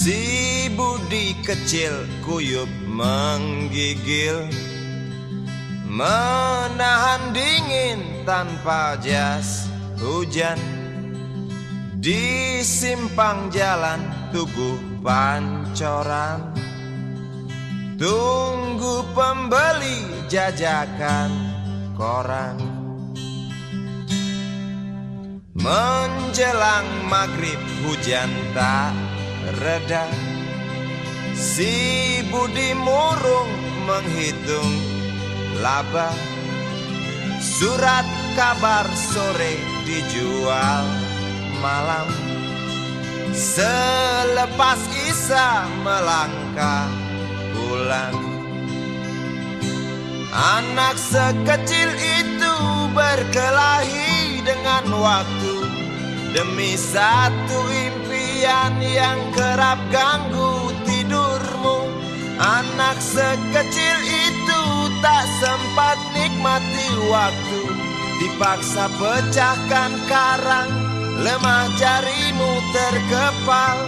Si Budi kecil kuyup menggigil, menahan dingin tanpa jas hujan. Di simpang jalan Tugu Pancoran, tunggu pembeli jajakan koran. Menjelang maghrib hujan tak reda, si Budi murung menghitung laba. Surat kabar sore dijual malam. Selepas Isya melangkah pulang. Anak sekecil itu berkelahi dengan waktu demi satu impian yang kerap ganggu tidurmu. Anak sekecil itu tak sempat nikmati waktu, dipaksa pecahkan karang, lemah jarimu terkepal.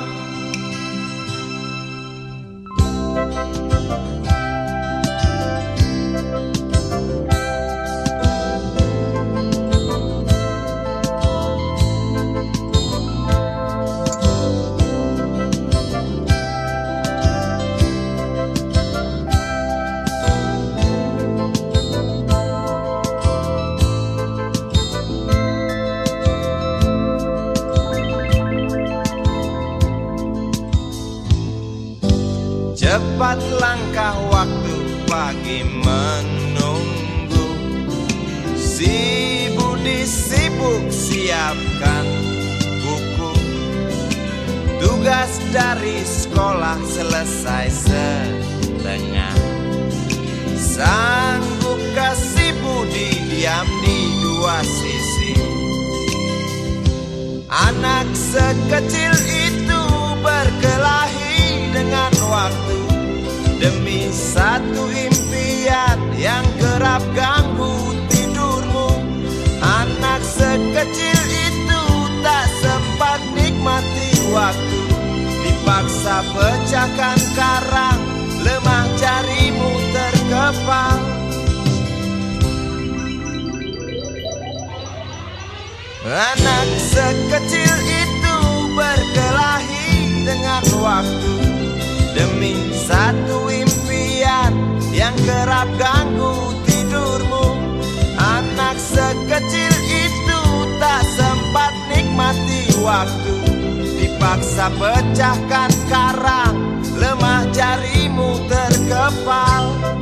Cepat langkah waktu, pagi menunggu. Si Budi sibuk siapkan buku. Tugas dari sekolah selesai setengah. Sanggupkah si Budi diam di dua sisi? Anak sekecil itu berkelahi dengan waktu demi satu impian yang kerap ganggu tidurmu. Anak sekecil itu tak sempat nikmati waktu, dipaksa pecahkan karang, lemah jarimu terkepal. Anak sekecil itu berkelahi dengan waktu demi satu impian yang kerap ganggu tidurmu. Anak sekecil itu tak sempat nikmati waktu, dipaksa pecahkan karang, lemah jarimu terkepal.